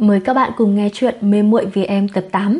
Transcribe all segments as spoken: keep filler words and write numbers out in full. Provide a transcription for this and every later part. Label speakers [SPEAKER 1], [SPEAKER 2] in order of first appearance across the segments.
[SPEAKER 1] Mời các bạn cùng nghe chuyện Mê Muội Vì Em tập tám.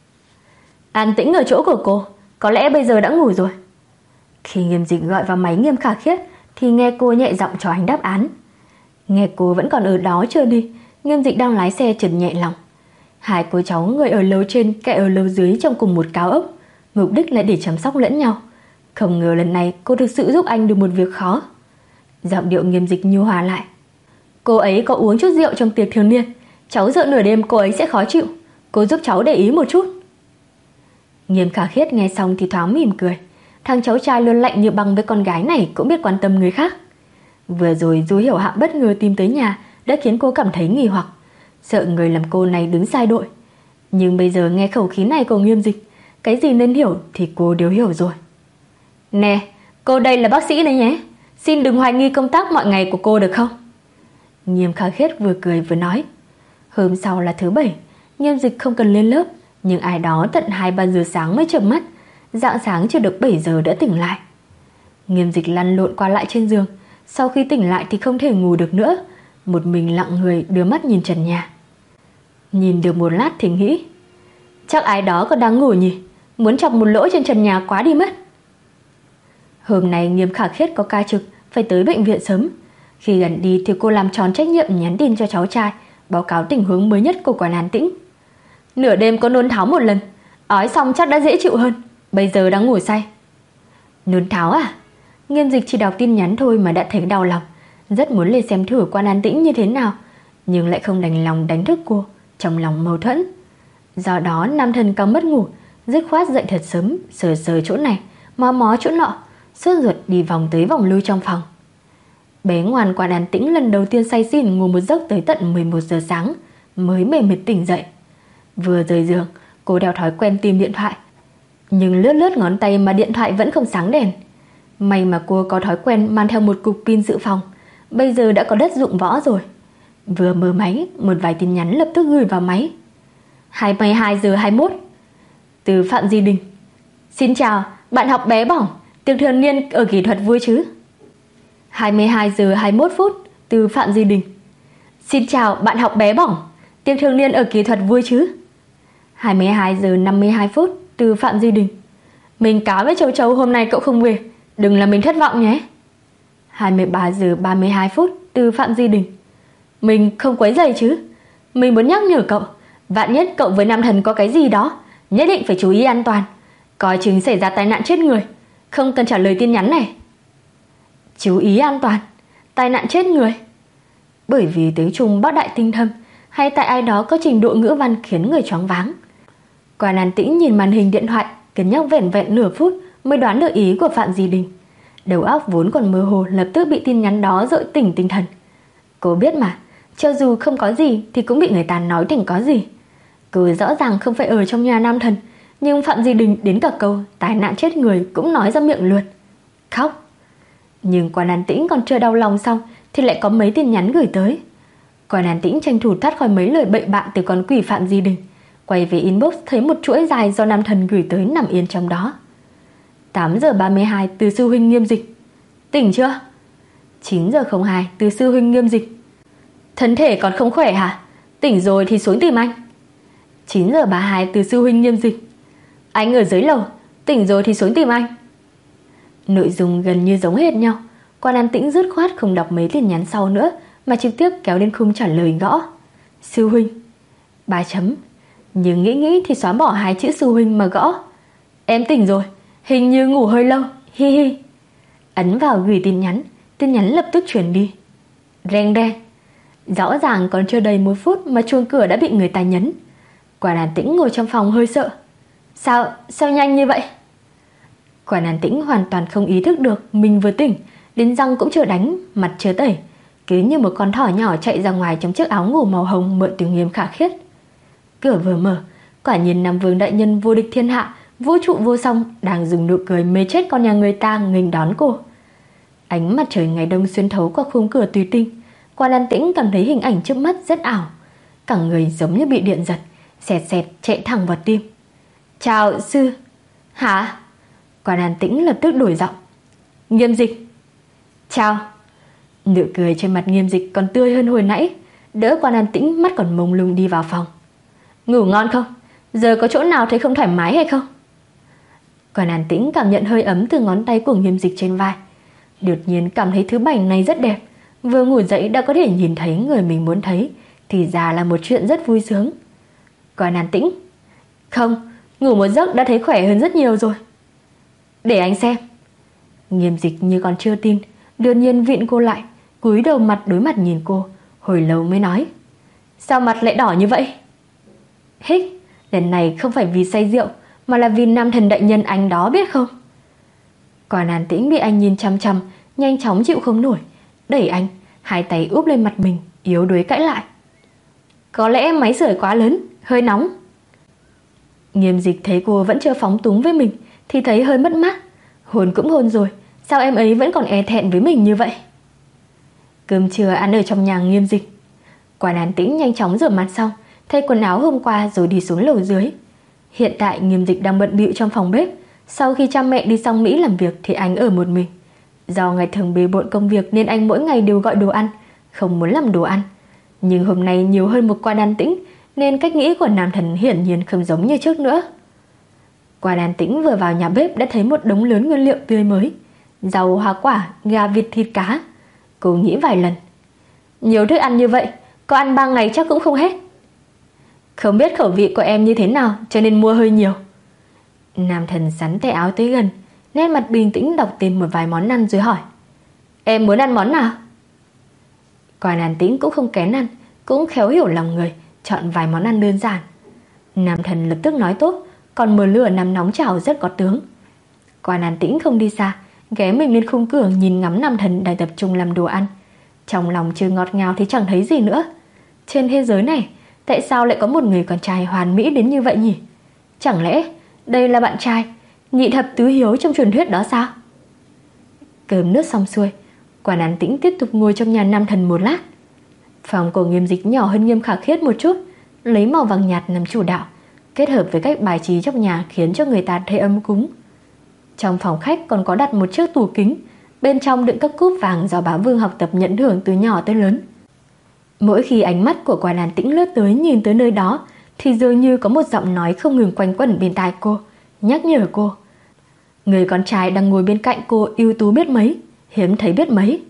[SPEAKER 1] An tĩnh ở chỗ của cô, có lẽ bây giờ đã ngủ rồi. Khi Nghiêm Dịch gọi vào máy Nghiêm Khả Khiết thì nghe cô nhẹ giọng cho anh đáp án. Nghe cô vẫn còn ở đó chưa đi, Nghiêm Dịch đang lái xe chợt nhẹ lòng. Hai cô cháu người ở lầu trên, kẻ ở lầu dưới trong cùng một cao ốc, mục đích là để chăm sóc lẫn nhau. Không ngờ lần này cô thực sự giúp anh được một việc khó. Giọng điệu Nghiêm Dịch nhu hòa lại. Cô ấy có uống chút rượu trong tiệc thiếu niên, cháu sợ nửa đêm cô ấy sẽ khó chịu, cô giúp cháu để ý một chút. Nghiêm Khả Khiết nghe xong thì thoáng mỉm cười. Thằng cháu trai luôn lạnh như băng với con gái này cũng biết quan tâm người khác. Vừa rồi Du Hiểu Hạ bất ngờ tìm tới nhà đã khiến cô cảm thấy nghi hoặc, sợ người làm cô này đứng sai đội. Nhưng bây giờ nghe khẩu khí này của Nghiêm Dịch, cái gì nên hiểu thì cô đều hiểu rồi. Nè, cô đây là bác sĩ đấy nhé, xin đừng hoài nghi công tác mọi ngày của cô được không? Nghiêm Khả Khiết vừa cười vừa nói. Hôm sau là thứ bảy, Nghiêm Dịch không cần lên lớp, nhưng ai đó tận hai ba giờ sáng mới chợp mắt, rạng sáng chưa được bảy giờ đã tỉnh lại. Nghiêm Dịch lăn lộn qua lại trên giường, sau khi tỉnh lại thì không thể ngủ được nữa, một mình lặng người đưa mắt nhìn trần nhà. Nhìn được một lát thì nghĩ, chắc ai đó còn đang ngủ nhỉ, muốn chọc một lỗ trên trần nhà quá đi mất. Hôm nay Nghiêm Khả Khiết có ca trực, phải tới bệnh viện sớm. Khi gần đi thì cô làm tròn trách nhiệm nhắn tin cho cháu trai, báo cáo tình huống mới nhất của Quản An Tĩnh. Nửa đêm có nôn tháo một lần, ói xong chắc đã dễ chịu hơn, bây giờ đang ngủ say. Nôn tháo à? Nghiêm Dịch chỉ đọc tin nhắn thôi mà đã thấy đau lòng, rất muốn lên xem thử Quản An Tĩnh như thế nào, nhưng lại không đành lòng đánh thức cô, trong lòng mâu thuẫn. Do đó nam thần càng mất ngủ, dứt khoát dậy thật sớm, sờ sờ chỗ này, mó mó chỗ nọ, sốt ruột đi vòng tới vòng lui trong phòng. Bé ngoan Quản An Tĩnh lần đầu tiên say xỉn ngủ một giấc tới tận mười một giờ sáng mới mệt mệt tỉnh dậy. Vừa rời giường, cô theo thói quen tìm điện thoại, nhưng lướt lướt ngón tay mà điện thoại vẫn không sáng đèn. May mà cô có thói quen mang theo một cục pin dự phòng, bây giờ đã có đất dụng võ rồi. Vừa mở máy, một vài tin nhắn lập tức gửi vào máy. hai mươi hai giờ hai mươi mốt. Từ Phạm Di Đình. Xin chào, bạn học bé bỏng, tiệc thường niên ở kỹ thuật vui chứ? hai mươi hai giờ hai mươi mốt phút. Từ Phạm Di Đình. Xin chào, bạn học bé bỏng, tiệc thường niên ở kỹ thuật vui chứ? hai mươi hai giờ năm mươi hai phút. Từ Phạm Di Đình. Mình cáo với Châu Châu hôm nay cậu không về, đừng làm mình thất vọng nhé. hai mươi ba giờ ba mươi hai phút. Từ Phạm Di Đình. Mình không quấy rầy chứ, mình muốn nhắc nhở cậu, vạn nhất cậu với nam thần có cái gì đó, nhất định phải chú ý an toàn, coi chừng xảy ra tai nạn chết người, không cần trả lời tin nhắn này. Chú ý an toàn, tai nạn chết người. Bởi vì tiếng Trung bác đại tinh thâm, hay tại ai đó có trình độ ngữ văn khiến người choáng váng. Quản An Tĩnh nhìn màn hình điện thoại, cân nhắc vẻn vẹn nửa phút mới đoán được ý của Phạm Di Đình. Đầu óc vốn còn mơ hồ lập tức bị tin nhắn đó dội tỉnh tinh thần. Cô biết mà, cho dù không có gì thì cũng bị người ta nói thành có gì. Cô rõ ràng không phải ở trong nhà nam thần, nhưng Phạm Di Đình đến cả câu tai nạn chết người cũng nói ra miệng luôn. Khóc. Nhưng Quản An Tĩnh còn chưa đau lòng xong thì lại có mấy tin nhắn gửi tới. Quản An Tĩnh tranh thủ thoát khỏi mấy lời bậy bạ từ con quỷ Phạm Di Đình, quay về inbox thấy một chuỗi dài do nam thần gửi tới nằm yên trong đó. Tám giờ ba mươi hai. Từ sư huynh Nghiêm Dịch. Tỉnh chưa? Chín giờ không hai. Từ sư huynh Nghiêm Dịch. Thân thể còn không khỏe hả? Tỉnh rồi thì xuống tìm anh. Chín giờ ba mươi hai. Từ sư huynh Nghiêm Dịch. Anh ở dưới lầu, tỉnh rồi thì xuống tìm anh. Nội dung gần như giống hệt nhau. Quản An Tĩnh dứt khoát không đọc mấy tin nhắn sau nữa mà trực tiếp kéo lên khung trả lời gõ. Sư huynh. Ba chấm. Nhưng nghĩ nghĩ thì xóa bỏ hai chữ sư huynh mà gõ. Em tỉnh rồi, hình như ngủ hơi lâu, hi hi. Ấn vào gửi tin nhắn, tin nhắn lập tức chuyển đi. Reng reng. Rõ ràng còn chưa đầy một phút mà chuông cửa đã bị người ta nhấn. Quản An Tĩnh ngồi trong phòng hơi sợ. Sao, sao nhanh như vậy? Quản An Tĩnh hoàn toàn không ý thức được mình vừa tỉnh, đến răng cũng chưa đánh, mặt chưa tẩy, cứ như một con thỏ nhỏ chạy ra ngoài trong chiếc áo ngủ màu hồng mượn từ Nghiêm Khả Khiết. Cửa vừa mở, quả nhiên Nam Vương đại nhân vô địch thiên hạ, vũ trụ vô song đang dùng nụ cười mê chết con nhà người ta nghênh đón cô. Ánh mặt trời ngày đông xuyên thấu qua khung cửa tùy tinh, Quản An Tĩnh cảm thấy hình ảnh trước mắt rất ảo, cả người giống như bị điện giật, xẹt xẹt chạy thẳng vào tim. Chào sư. Hả? Quản An Tĩnh lập tức đổi giọng. Nghiêm Dịch. Chào. Nụ cười trên mặt Nghiêm Dịch còn tươi hơn hồi nãy, đỡ Quan An Tĩnh mắt còn mông lung đi vào phòng. Ngủ ngon không? Giờ có chỗ nào thấy không thoải mái hay không? Quan An Tĩnh cảm nhận hơi ấm từ ngón tay của Nghiêm Dịch trên vai. Đột nhiên cảm thấy thứ bảnh này rất đẹp. Vừa ngủ dậy đã có thể nhìn thấy người mình muốn thấy, thì ra là một chuyện rất vui sướng. Quan An Tĩnh: Không, ngủ một giấc đã thấy khỏe hơn rất nhiều rồi. Để anh xem. Nghiêm Dịch như còn chưa tin, đột nhiên vịn cô lại, cúi đầu mặt đối mặt nhìn cô, hồi lâu mới nói: Sao mặt lại đỏ như vậy? Hích, lần này không phải vì say rượu, mà là vì nam thần đại nhân anh đó biết không? Quan An Tĩnh bị anh nhìn chăm chăm, nhanh chóng chịu không nổi, đẩy anh, hai tay úp lên mặt mình, yếu đuối cãi lại: Có lẽ máy sưởi quá lớn, hơi nóng. Nghiêm Dịch thấy cô vẫn chưa phóng túng với mình thì thấy hơi mất mát. Hôn cũng hôn rồi, sao em ấy vẫn còn e thẹn với mình như vậy? Cơm trưa ăn ở trong nhà Nghiêm Dịch. Quan An Tĩnh nhanh chóng rửa mặt xong, thay quần áo hôm qua rồi đi xuống lầu dưới. Hiện tại Nghiêm Dịch đang bận bịu trong phòng bếp. Sau khi cha mẹ đi sang Mỹ làm việc thì anh ở một mình. Do ngày thường bề bộn công việc nên anh mỗi ngày đều gọi đồ ăn, không muốn làm đồ ăn. Nhưng hôm nay nhiều hơn một Quan An Tĩnh, nên cách nghĩ của nam thần hiển nhiên không giống như trước nữa. Quan An Tĩnh vừa vào nhà bếp đã thấy một đống lớn nguyên liệu tươi mới: rau, hoa quả, gà, vịt, thịt, cá. Cô nghĩ vài lần: Nhiều thức ăn như vậy, có ăn ba ngày chắc cũng không hết. Không biết khẩu vị của em như thế nào cho nên mua hơi nhiều. Nam thần sắn tay áo tới gần, nét mặt bình tĩnh đọc tên một vài món ăn rồi hỏi: Em muốn ăn món nào? Quan An Tĩnh cũng không kén ăn, cũng khéo hiểu lòng người, chọn vài món ăn đơn giản. Nam thần lập tức nói tốt, còn mờ lửa nằm nóng chảo rất có tướng. Quan An Tĩnh không đi xa, ghé mình lên khung cửa nhìn ngắm nam thần đang tập trung làm đồ ăn. Trong lòng chưa ngọt ngào thì chẳng thấy gì nữa. Trên thế giới này, tại sao lại có một người con trai hoàn mỹ đến như vậy nhỉ? Chẳng lẽ đây là bạn trai nhị thập tứ hiếu trong truyền thuyết đó sao? Cơm nước xong xuôi, Quan An Tĩnh tiếp tục ngồi trong nhà nam thần một lát. Phòng của Nghiêm Dịch nhỏ hơn Nghiêm Khả Khiết một chút, lấy màu vàng nhạt làm chủ đạo, kết hợp với cách bài trí trong nhà khiến cho người ta thấy ấm cúng. Trong phòng khách còn có đặt một chiếc tủ kính, bên trong đựng các cúp vàng do Bá Vương học tập nhận thưởng từ nhỏ tới lớn. Mỗi khi ánh mắt của Quan An Tĩnh lướt tới nhìn tới nơi đó thì dường như có một giọng nói không ngừng quanh quẩn bên tai cô, nhắc nhở cô: người con trai đang ngồi bên cạnh cô ưu tú biết mấy, hiếm thấy biết mấy.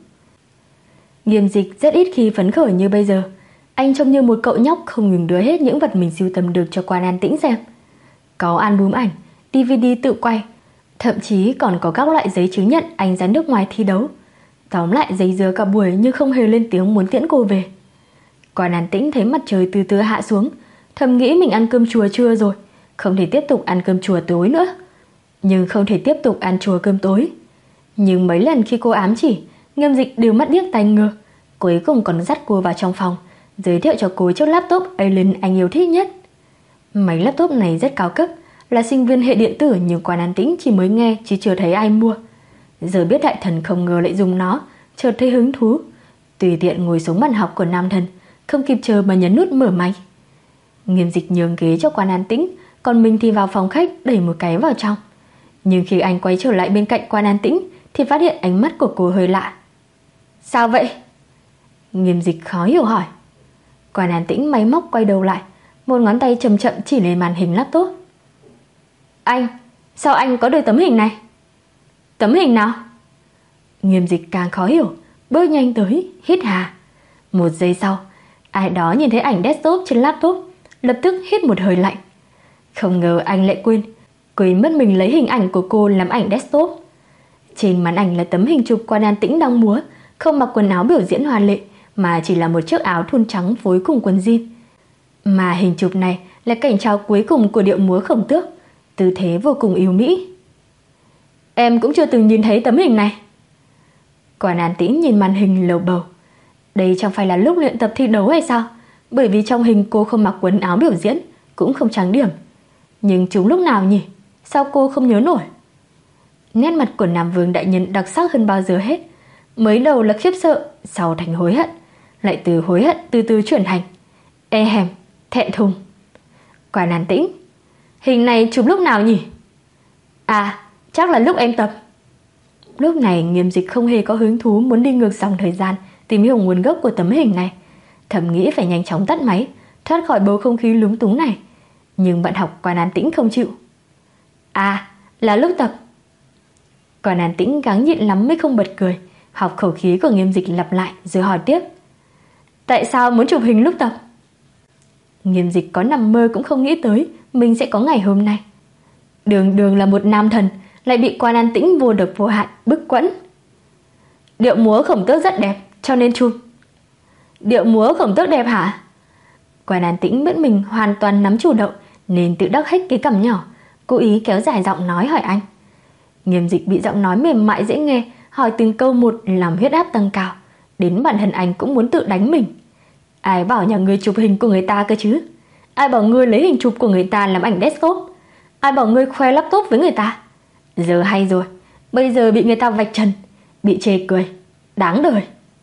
[SPEAKER 1] Nghiêm Dịch rất ít khi phấn khởi như bây giờ. Anh trông như một cậu nhóc không ngừng đưa hết những vật mình sưu tầm được cho Quan An Tĩnh xem. Có album ảnh, đê vê đê tự quay, thậm chí còn có các loại giấy chứng nhận anh ra nước ngoài thi đấu. Tóm lại dây dưa cả buổi nhưng không hề lên tiếng muốn tiễn cô về. Quan An Tĩnh thấy mặt trời từ từ hạ xuống, thầm nghĩ mình ăn cơm chùa trưa rồi, không thể tiếp tục ăn cơm chùa tối nữa. Nhưng không thể tiếp tục ăn chùa cơm tối. Nhưng mấy lần khi cô ám chỉ, Nghiêm Dịch đều mắt điếc tai ngơ, cuối cùng còn dắt cô vào trong phòng, giới thiệu cho cô chiếc laptop Alien anh yêu thích nhất. Máy laptop này rất cao cấp, là sinh viên hệ điện tử nhưng Quan An Tĩnh chỉ mới nghe chứ chưa thấy ai mua. Giờ biết đại thần không ngờ lại dùng nó, chợt thấy hứng thú, tùy tiện ngồi xuống bàn học của nam thần, không kịp chờ mà nhấn nút mở máy. Nghiêm Dịch nhường ghế cho Quan An Tĩnh, còn mình thì vào phòng khách đẩy một cái vào trong. Nhưng khi anh quay trở lại bên cạnh Quan An Tĩnh thì phát hiện ánh mắt của cô hơi lạ. Sao vậy? Nghiêm Dịch khó hiểu hỏi. Quan An Tĩnh máy móc quay đầu lại, một ngón tay chậm chậm chỉ lên màn hình laptop. Anh, sao anh có được tấm hình này? Tấm hình nào? Nghiêm Dịch càng khó hiểu, bước nhanh tới, hít hà. Một giây sau, ai đó nhìn thấy ảnh desktop trên laptop, lập tức hít một hơi lạnh. Không ngờ anh lại quên, quên mất mình lấy hình ảnh của cô làm ảnh desktop. Trên màn ảnh là tấm hình chụp Quan An Tĩnh đang múa, không mặc quần áo biểu diễn hoa lệ, mà chỉ là một chiếc áo thun trắng phối cùng quần jean. Mà hình chụp này là cảnh chào cuối cùng của điệu múa Khổng Tước, tư thế vô cùng yêu mỹ. Em cũng chưa từng nhìn thấy tấm hình này. Quan An Tĩnh nhìn màn hình lầu bầu. Đây chẳng phải là lúc luyện tập thi đấu hay sao? Bởi vì trong hình cô không mặc quần áo biểu diễn, cũng không trang điểm. Nhưng chúng lúc nào nhỉ? Sao cô không nhớ nổi? Nét mặt của Nam Vương đại nhân đặc sắc hơn bao giờ hết. Mới đầu là khiếp sợ, sau thành hối hận, lại từ hối hận từ từ chuyển thành e hèm, thẹn thùng. Quan An Tĩnh, hình này chụp lúc nào nhỉ? À, chắc là lúc em tập. Lúc này Nghiêm Dịch không hề có hứng thú muốn đi ngược dòng thời gian tìm hiểu nguồn gốc của tấm hình này. thầm nghĩ phải nhanh chóng tắt máy, thoát khỏi bầu không khí lúng túng này. Nhưng bạn học Quan An Tĩnh không chịu. À, là lúc tập. Quan An Tĩnh gắng nhịn lắm mới không bật cười, học khẩu khí của Nghiêm Dịch lặp lại rồi hỏi tiếp. Tại sao muốn chụp hình lúc tập? Nghiêm Dịch có nằm mơ cũng không nghĩ tới mình sẽ có ngày hôm nay. Đường đường là một nam thần, lại bị Quan An Tĩnh vô độc vô hại bức quẫn. Điệu múa Khổng Tước rất đẹp, cho nên chụp. Điệu múa Khổng Tước đẹp hả? Quan An Tĩnh biết mình hoàn toàn nắm chủ động nên tự đắc hết cái cằm nhỏ, cố ý kéo dài giọng nói hỏi anh. Nghiêm Dịch bị giọng nói mềm mại dễ nghe hỏi từng câu một làm huyết áp tăng cao, đến bản thân anh cũng muốn tự đánh mình. Ai bảo nhà ngươi chụp hình của người ta cơ chứ? Ai bảo ngươi lấy hình chụp của người ta làm ảnh desktop? Ai bảo ngươi khoe laptop với người ta? Giờ hay rồi, bây giờ bị người ta vạch trần, bị chê cười, đáng đời.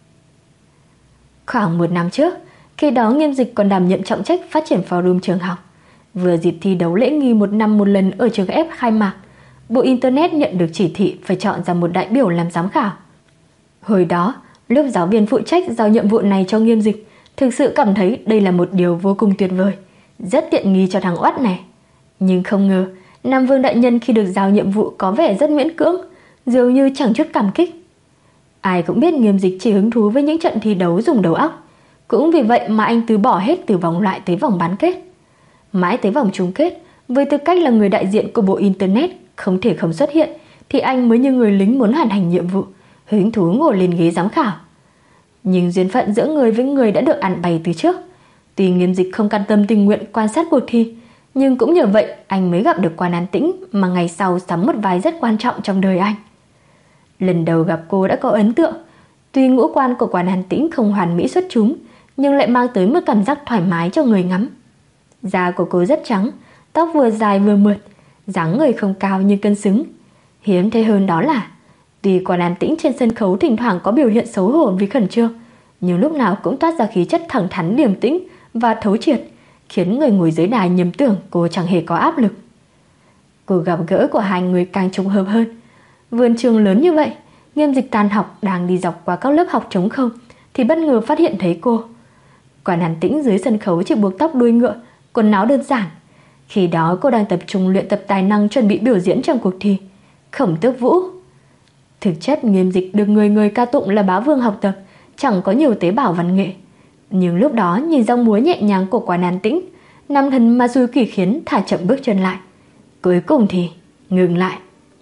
[SPEAKER 1] Khoảng một năm trước, khi đó Nghiêm Dịch còn đảm nhiệm trọng trách phát triển forum trường học. Vừa dịp thi đấu lễ nghi một năm một lần ở trường F khai mạc, Bộ Internet nhận được chỉ thị phải chọn ra một đại biểu làm giám khảo. Hồi đó, lúc giáo viên phụ trách giao nhiệm vụ này cho Nghiêm Dịch, thực sự cảm thấy đây là một điều vô cùng tuyệt vời, rất tiện nghi cho thằng oát này. Nhưng không ngờ, Nam Vương đại nhân khi được giao nhiệm vụ có vẻ rất miễn cưỡng, dường như chẳng chút cảm kích. Ai cũng biết Nghiêm Dịch chỉ hứng thú với những trận thi đấu dùng đầu óc, cũng vì vậy mà anh từ bỏ hết từ vòng loại tới vòng bán kết. Mãi tới vòng chung kết, với tư cách là người đại diện của Bộ Internet không thể không xuất hiện, thì anh mới như người lính muốn hoàn thành nhiệm vụ, hứng thú ngồi lên ghế giám khảo. Nhưng duyên phận giữa người với người đã được ăn bày từ trước. Tuy Nghiêm Dịch không can tâm tình nguyện quan sát cuộc thi, nhưng cũng nhờ vậy anh mới gặp được Quan An Tĩnh mà ngày sau sắm một vai rất quan trọng trong đời anh. Lần đầu gặp cô đã có ấn tượng. Tuy ngũ quan của Quan An Tĩnh không hoàn mỹ xuất chúng, nhưng lại mang tới một cảm giác thoải mái cho người ngắm. Da của cô rất trắng, tóc vừa dài vừa mượt, dáng người không cao nhưng cân xứng. Hiếm thấy hơn đó là tuy Quan An Tĩnh trên sân khấu thỉnh thoảng có biểu hiện xấu hổ vì khẩn trương, nhưng lúc nào cũng toát ra khí chất thẳng thắn điềm tĩnh và thấu triệt, khiến người ngồi dưới đài nhầm tưởng cô chẳng hề có áp lực. Cuộc gặp gỡ của hai người càng trùng hợp hơn. Vườn trường lớn như vậy, Nghiêm Dịch tan học đang đi dọc qua các lớp học trống không thì bất ngờ phát hiện thấy cô. Quan An Tĩnh dưới sân khấu chỉ buộc tóc đuôi ngựa, quần áo đơn giản. Khi đó cô đang tập trung luyện tập tài năng chuẩn bị biểu diễn trong cuộc thi Khổng Tước Vũ. Thực chất Nghiêm Dịch được người người ca tụng là bá vương học tập, chẳng có nhiều tế bào văn nghệ. Nhưng lúc đó nhìn dòng múa nhẹ nhàng của Quan An Tĩnh, nam thần ma du kỳ khiến thả chậm bước chân lại. Cuối cùng thì ngừng lại.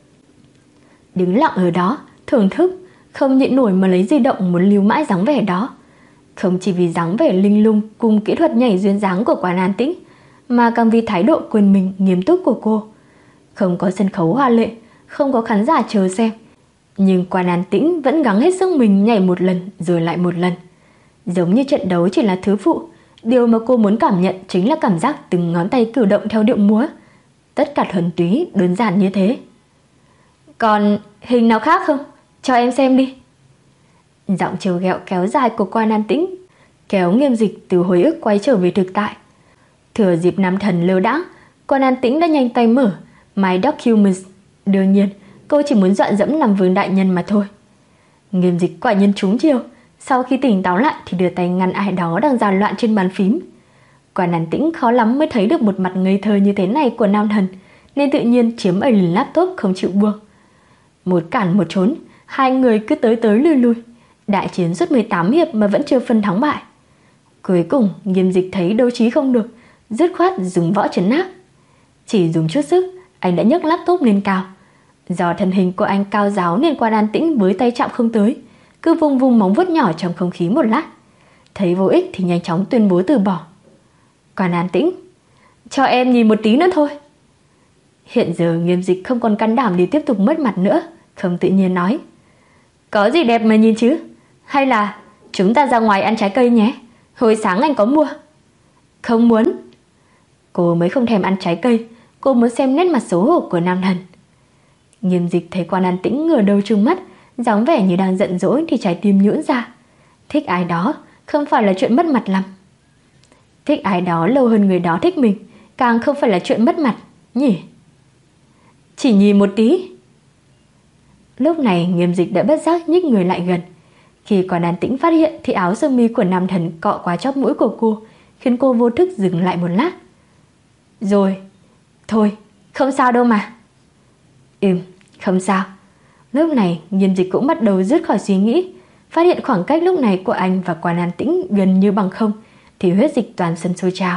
[SPEAKER 1] Đứng lặng ở đó, thưởng thức, không nhịn nổi mà lấy di động muốn lưu mãi dáng vẻ đó. Không chỉ vì dáng vẻ linh lung cùng kỹ thuật nhảy duyên dáng của Quan An Tĩnh, mà càng vì thái độ quên mình nghiêm túc của cô. Không có sân khấu hoa lệ, không có khán giả chờ xem, nhưng Quan An Tĩnh vẫn gắng hết sức mình nhảy một lần rồi lại một lần. Giống như trận đấu chỉ là thứ phụ, điều mà cô muốn cảm nhận chính là cảm giác từng ngón tay cử động theo điệu múa. Tất cả thuần túy, đơn giản như thế. Còn hình nào khác không? Cho em xem đi. Giọng trêu ghẹo kéo dài của Quan An Tĩnh kéo Nghiêm Dịch từ hồi ức quay trở về thực tại. Thừa dịp nam thần lơ đãng, Quan An Tĩnh đã nhanh tay mở My Documents. Đương nhiên, cô chỉ muốn dọa dẫm Nam Vương đại nhân mà thôi. Nghiêm Dịch quả nhiên trúng chiêu. Sau khi tỉnh táo lại thì đưa tay ngăn ai đó đang dàn loạn trên bàn phím. Quan An Tĩnh khó lắm mới thấy được một mặt ngây thơ như thế này của nam thần, nên tự nhiên chiếm ở liền laptop không chịu buông. Một cản một trốn, hai người cứ tới tới lui lui. Đại chiến suốt mười tám hiệp mà vẫn chưa phân thắng bại. Cuối cùng Nghiêm Dịch thấy đấu trí không được, dứt khoát dùng võ trấn áp. Chỉ dùng chút sức, anh đã nhấc laptop lên cao. Do thân hình của anh cao ráo nên Quan An Tĩnh với tay chạm không tới, cứ vung vung móng vuốt nhỏ trong không khí một lát. Thấy vô ích thì nhanh chóng tuyên bố từ bỏ. Quan An Tĩnh, cho em nhìn một tí nữa thôi. Hiện giờ Nghiêm Dịch không còn can đảm để tiếp tục mất mặt nữa, không tự nhiên nói. Có gì đẹp mà nhìn chứ? Hay là chúng ta ra ngoài ăn trái cây nhé, hồi sáng anh có mua. Không muốn. Cô mới không thèm ăn trái cây, cô muốn xem nét mặt xấu hổ của nam thần. Nghiêm Dịch thấy Quan An Tĩnh ngửa đầu trừng mắt, dáng vẻ như đang giận dỗi thì trái tim nhũn ra. Thích ai đó không phải là chuyện mất mặt lắm. Thích ai đó lâu hơn người đó thích mình, càng không phải là chuyện mất mặt, nhỉ? Chỉ nhìn một tí. Lúc này Nghiêm Dịch đã bất giác nhích người lại gần. Khi Quản An Tĩnh phát hiện thì áo sơ mi của nam thần cọ qua chóp mũi của cô, khiến cô vô thức dừng lại một lát. Rồi, thôi, không sao đâu mà. Ừm, không sao. Lúc này Nghiêm Dịch cũng bắt đầu dứt khỏi suy nghĩ, phát hiện khoảng cách lúc này của anh và Quản An Tĩnh gần như bằng không, thì huyết dịch toàn thân sôi trào.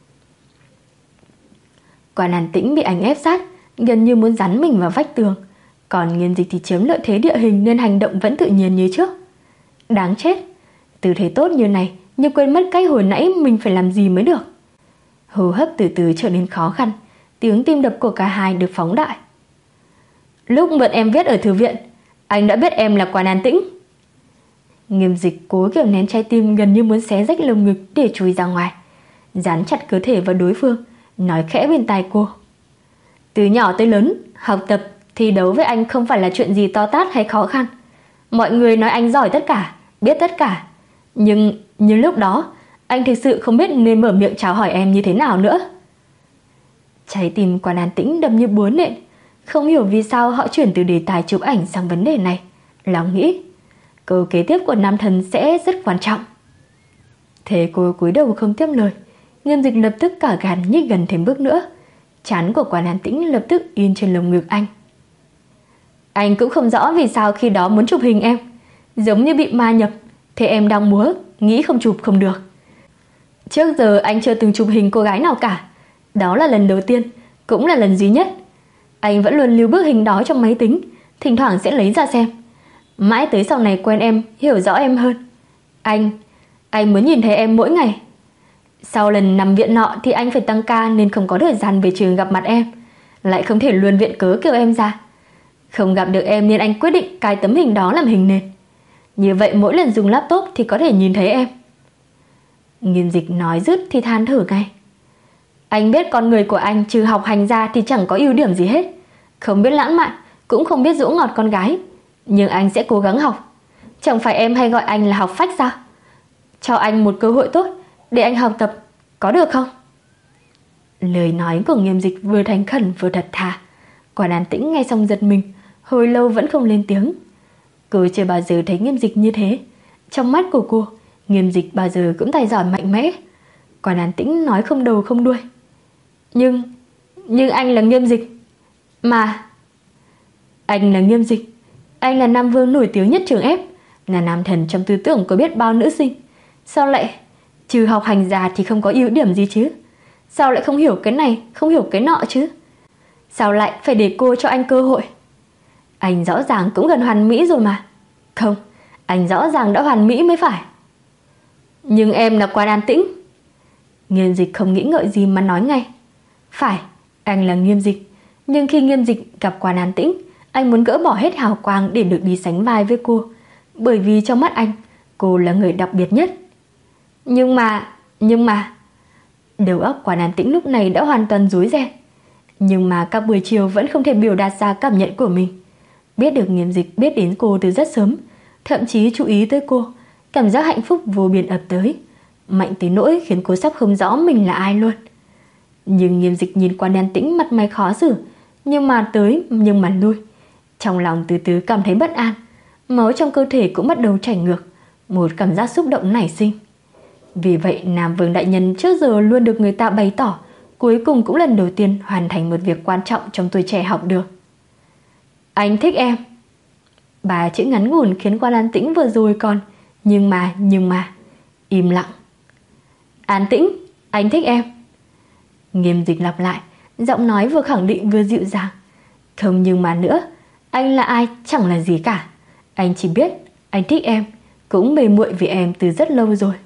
[SPEAKER 1] Quản An Tĩnh bị anh ép sát, gần như muốn dán mình vào vách tường, còn Nghiêm Dịch thì chiếm lợi thế địa hình nên hành động vẫn tự nhiên như trước. Đáng chết, tư thế tốt như này nhưng quên mất cách hồi nãy mình phải làm gì mới được. Hô hấp từ từ trở nên khó khăn, tiếng tim đập của cả hai được phóng đại. Lúc mượn em viết ở thư viện, anh đã biết em là Quản An Tĩnh. Nghiêm Dịch cố kiềm nén trái tim gần như muốn xé rách lồng ngực để chui ra ngoài, dán chặt cơ thể vào đối phương, nói khẽ bên tai cô. Từ nhỏ tới lớn, học tập, thi đấu với anh không phải là chuyện gì to tát hay khó khăn. Mọi người nói anh giỏi tất cả, biết tất cả. Nhưng, nhưng lúc đó, anh thực sự không biết nên mở miệng chào hỏi em như thế nào nữa. Trái tim Quản An Tĩnh đập như búa nện, không hiểu vì sao họ chuyển từ đề tài chụp ảnh sang vấn đề này. Lòng nghĩ, câu kế tiếp của nam thần sẽ rất quan trọng. Thế cô cúi đầu không tiếp lời. Nghiêm Dịch lập tức cả gan nhích gần thêm bước nữa. Trán của Quản An Tĩnh lập tức in trên lồng ngực anh. Anh cũng không rõ vì sao khi đó muốn chụp hình em, giống như bị ma nhập. Thế em đang múa, nghĩ không chụp không được. Trước giờ anh chưa từng chụp hình cô gái nào cả. Đó là lần đầu tiên, cũng là lần duy nhất. Anh vẫn luôn lưu bức hình đó trong máy tính, thỉnh thoảng sẽ lấy ra xem. Mãi tới sau này quen em, hiểu rõ em hơn. Anh, anh muốn nhìn thấy em mỗi ngày. Sau lần nằm viện nọ thì anh phải tăng ca nên không có thời gian về trường gặp mặt em, lại không thể luôn viện cớ kêu em ra. Không gặp được em nên anh quyết định cài tấm hình đó làm hình nền. Như vậy mỗi lần dùng laptop thì có thể nhìn thấy em. Nghiêm Dịch nói dứt thì than thở ngay. Anh biết con người của anh trừ học hành ra thì chẳng có ưu điểm gì hết. Không biết lãng mạn, cũng không biết dỗ ngọt con gái. Nhưng anh sẽ cố gắng học. Chẳng phải em hay gọi anh là học phách sao? Cho anh một cơ hội tốt để anh học tập, có được không? Lời nói của Nghiêm Dịch vừa thành khẩn vừa thật thà. Quản An Tĩnh nghe xong giật mình, hồi lâu vẫn không lên tiếng. Cô chưa bao giờ thấy Nghiêm Dịch như thế. Trong mắt của cô, Nghiêm Dịch bao giờ cũng tài giỏi mạnh mẽ. Quản An Tĩnh nói không đầu không đuôi. Nhưng, nhưng anh là Nghiêm Dịch. Mà, anh là Nghiêm Dịch. Anh là nam vương nổi tiếng nhất trường ép, là nam thần trong tư tưởng của biết bao nữ sinh. Sao lại, trừ học hành già thì không có ưu điểm gì chứ? Sao lại không hiểu cái này, không hiểu cái nọ chứ? Sao lại phải để cô cho anh cơ hội? Anh rõ ràng cũng gần hoàn mỹ rồi mà. Không, anh rõ ràng đã hoàn mỹ mới phải. Nhưng em là Quản An Tĩnh. Nghiêm Dịch không nghĩ ngợi gì mà nói ngay. Phải, anh là Nghiêm Dịch. Nhưng khi Nghiêm Dịch gặp Quản An Tĩnh, anh muốn gỡ bỏ hết hào quang để được đi sánh vai với cô. Bởi vì trong mắt anh, cô là người đặc biệt nhất. Nhưng mà, nhưng mà đầu óc Quản An Tĩnh lúc này đã hoàn toàn rối ren. Nhưng mà các buổi chiều vẫn không thể biểu đạt ra cảm nhận của mình. Biết được Nghiêm Dịch biết đến cô từ rất sớm, thậm chí chú ý tới cô. Cảm giác hạnh phúc vô biên ập tới, mạnh tới nỗi khiến cô sắp không rõ mình là ai luôn. Nhưng Nghiêm Dịch nhìn Quản An Tĩnh mặt mày khó xử, nhưng mà tới nhưng mà lui. Trong lòng từ từ cảm thấy bất an, máu trong cơ thể cũng bắt đầu chảy ngược, một cảm giác xúc động nảy sinh. Vì vậy Nam Vương đại nhân trước giờ luôn được người ta bày tỏ, cuối cùng cũng lần đầu tiên hoàn thành một việc quan trọng trong tuổi trẻ học được. Anh thích em. Ba chữ ngắn ngủn khiến Quản An Tĩnh vừa rồi còn nhưng mà, nhưng mà im lặng. An Tĩnh, anh thích em. Nghiêm Dịch lặp lại, giọng nói vừa khẳng định vừa dịu dàng. Không nhưng mà nữa, anh là ai chẳng là gì cả. Anh chỉ biết anh thích em, cũng mê muội vì em từ rất lâu rồi.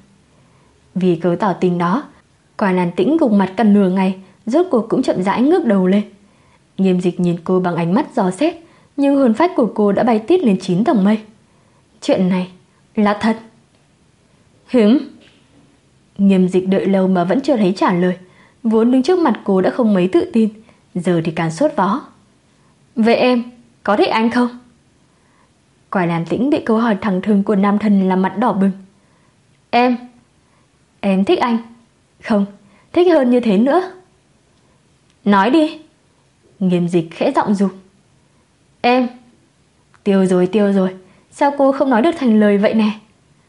[SPEAKER 1] Vì câu tỏ tình đó, Quản An Tĩnh gục mặt cần nửa ngày, rốt cuộc cũng chậm rãi ngước đầu lên. Nghiêm Dịch nhìn cô bằng ánh mắt dò xét, nhưng hồn phách của cô đã bay tít lên chín tầng mây. Chuyện này là thật. Hửm. Nghiêm Dịch đợi lâu mà vẫn chưa thấy trả lời. Vốn đứng trước mặt cô đã không mấy tự tin, giờ thì càng sốt vó. Vậy em có thích anh không? Quản An Tĩnh bị câu hỏi thẳng thừng của nam thần làm mặt đỏ bừng. Em Em thích anh. Không, thích hơn như thế nữa. Nói đi. Nghiêm Dịch khẽ giọng giục. Em Tiêu rồi tiêu rồi, sao cô không nói được thành lời vậy nè?